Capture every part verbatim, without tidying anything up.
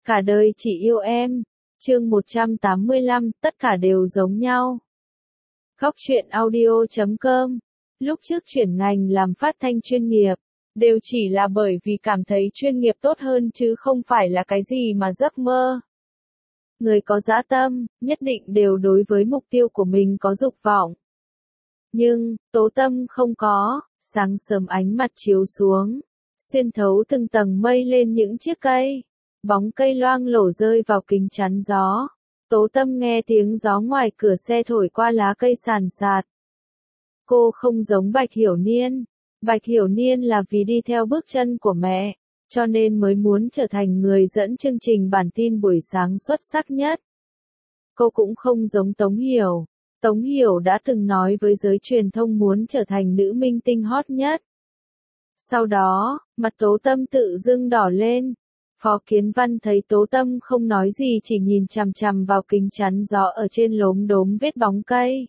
cả đời chỉ yêu em. Chương một trăm tám mươi lăm, tất cả đều giống nhau. Góc truyện audio chấm com. Lúc trước chuyển ngành làm phát thanh chuyên nghiệp, đều chỉ là bởi vì cảm thấy chuyên nghiệp tốt hơn chứ không phải là cái gì mà giấc mơ. Người có dã tâm, nhất định đều đối với mục tiêu của mình có dục vọng. Nhưng, Tố Tâm không có, sáng sớm ánh mặt chiếu xuống, xuyên thấu từng tầng mây lên những chiếc cây. Bóng cây loang lổ rơi vào kính chắn gió. Tố Tâm nghe tiếng gió ngoài cửa xe thổi qua lá cây sàn sạt. Cô không giống Bạch Hiểu Niên. Bạch Hiểu Niên là vì đi theo bước chân của mẹ, cho nên mới muốn trở thành người dẫn chương trình bản tin buổi sáng xuất sắc nhất. Cô cũng không giống Tống Hiểu. Tống Hiểu đã từng nói với giới truyền thông muốn trở thành nữ minh tinh hot nhất. Sau đó, mặt Tố Tâm tự dưng đỏ lên. Phó Kiến Văn thấy Tố Tâm không nói gì chỉ nhìn chằm chằm vào kính chắn gió ở trên lốm đốm vết bóng cây.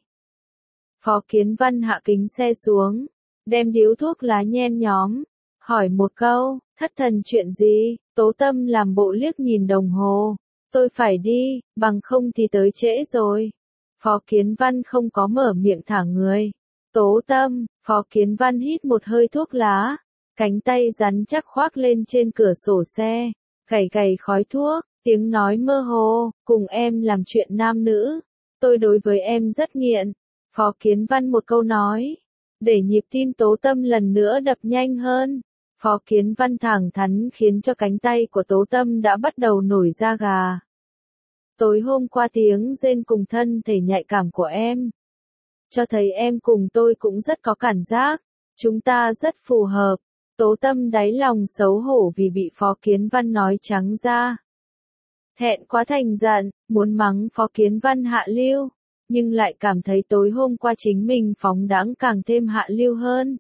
Phó Kiến Văn hạ kính xe xuống, đem điếu thuốc lá nhen nhóm, hỏi một câu, thất thần chuyện gì? Tố Tâm làm bộ liếc nhìn đồng hồ, tôi phải đi, bằng không thì tới trễ rồi. Phó Kiến Văn không có mở miệng thả người. Tố Tâm, Phó Kiến Văn hít một hơi thuốc lá, cánh tay rắn chắc khoác lên trên cửa sổ xe, gầy gầy khói thuốc, tiếng nói mơ hồ, cùng em làm chuyện nam nữ, tôi đối với em rất nghiện. Phó Kiến Văn một câu nói, để nhịp tim Tố Tâm lần nữa đập nhanh hơn. Phó Kiến Văn thẳng thắn khiến cho cánh tay của Tố Tâm đã bắt đầu nổi da gà. Tối hôm qua tiếng rên cùng thân thể nhạy cảm của em, cho thấy em cùng tôi cũng rất có cảm giác, chúng ta rất phù hợp. Tố Tâm đáy lòng xấu hổ vì bị Phó Kiến Văn nói trắng ra. Thẹn quá thành giận, muốn mắng Phó Kiến Văn hạ lưu, nhưng lại cảm thấy tối hôm qua chính mình phóng đãng càng thêm hạ lưu hơn.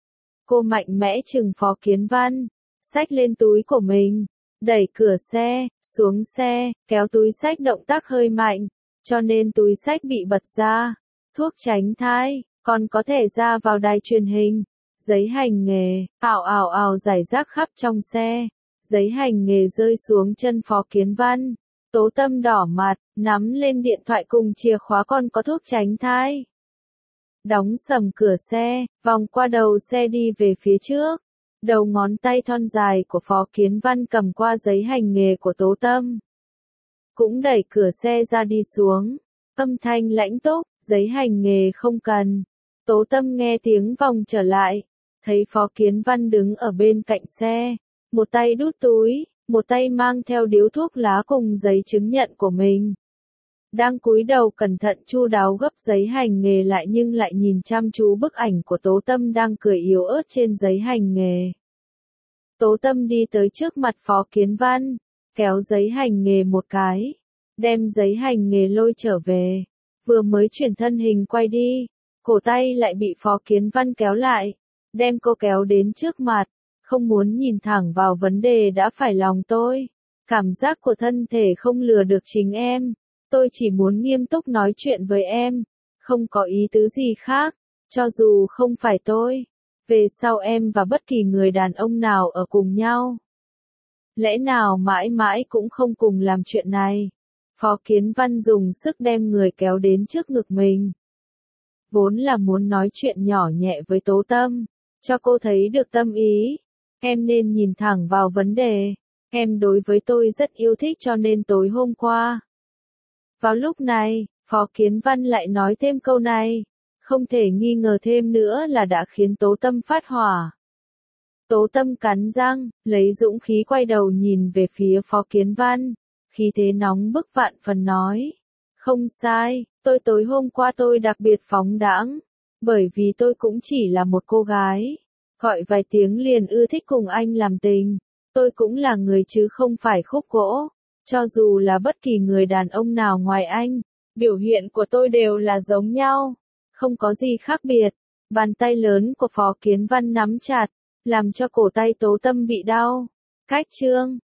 Cô mạnh mẽ chừng Phó Kiến Văn, xách lên túi của mình, đẩy cửa xe, xuống xe, kéo túi xách động tác hơi mạnh, cho nên túi xách bị bật ra. Thuốc tránh thai, còn có thể ra vào đài truyền hình. Giấy hành nghề, ảo ảo ảo rải rác khắp trong xe. Giấy hành nghề rơi xuống chân Phó Kiến Văn. Tố Tâm đỏ mặt, nắm lên điện thoại cùng chìa khóa còn có thuốc tránh thai. Đóng sầm cửa xe, vòng qua đầu xe đi về phía trước. Đầu ngón tay thon dài của Phó Kiến Văn cầm qua giấy hành nghề của Tố Tâm. Cũng đẩy cửa xe ra đi xuống. Âm thanh lãnh túc, giấy hành nghề không cần. Tố Tâm nghe tiếng vòng trở lại. Thấy Phó Kiến Văn đứng ở bên cạnh xe, một tay đút túi, một tay mang theo điếu thuốc lá cùng giấy chứng nhận của mình. Đang cúi đầu cẩn thận chu đáo gấp giấy hành nghề lại nhưng lại nhìn chăm chú bức ảnh của Tố Tâm đang cười yếu ớt trên giấy hành nghề. Tố Tâm đi tới trước mặt Phó Kiến Văn, kéo giấy hành nghề một cái, đem giấy hành nghề lôi trở về, vừa mới chuyển thân hình quay đi, cổ tay lại bị Phó Kiến Văn kéo lại. Đem cô kéo đến trước mặt, không muốn nhìn thẳng vào vấn đề đã phải lòng tôi. Cảm giác của thân thể không lừa được chính em. Tôi chỉ muốn nghiêm túc nói chuyện với em, không có ý tứ gì khác, cho dù không phải tôi. Về sau em và bất kỳ người đàn ông nào ở cùng nhau, lẽ nào mãi mãi cũng không cùng làm chuyện này. Phó Kiến Văn dùng sức đem người kéo đến trước ngực mình. Vốn là muốn nói chuyện nhỏ nhẹ với Tố Tâm, cho cô thấy được tâm ý. Em nên nhìn thẳng vào vấn đề. Em đối với tôi rất yêu thích cho nên tối hôm qua. Vào lúc này, Phó Kiến Văn lại nói thêm câu này. Không thể nghi ngờ thêm nữa là đã khiến Tố Tâm phát hỏa. Tố Tâm cắn răng, lấy dũng khí quay đầu nhìn về phía Phó Kiến Văn. Khí thế nóng bức vạn phần nói. Không sai, tôi tối hôm qua tôi đặc biệt phóng đãng. Bởi vì tôi cũng chỉ là một cô gái, gọi vài tiếng liền ưa thích cùng anh làm tình. Tôi cũng là người chứ không phải khúc gỗ. Cho dù là bất kỳ người đàn ông nào ngoài anh, biểu hiện của tôi đều là giống nhau. Không có gì khác biệt. Bàn tay lớn của Phó Kiến Văn nắm chặt, làm cho cổ tay Tố Tâm bị đau. Cách chương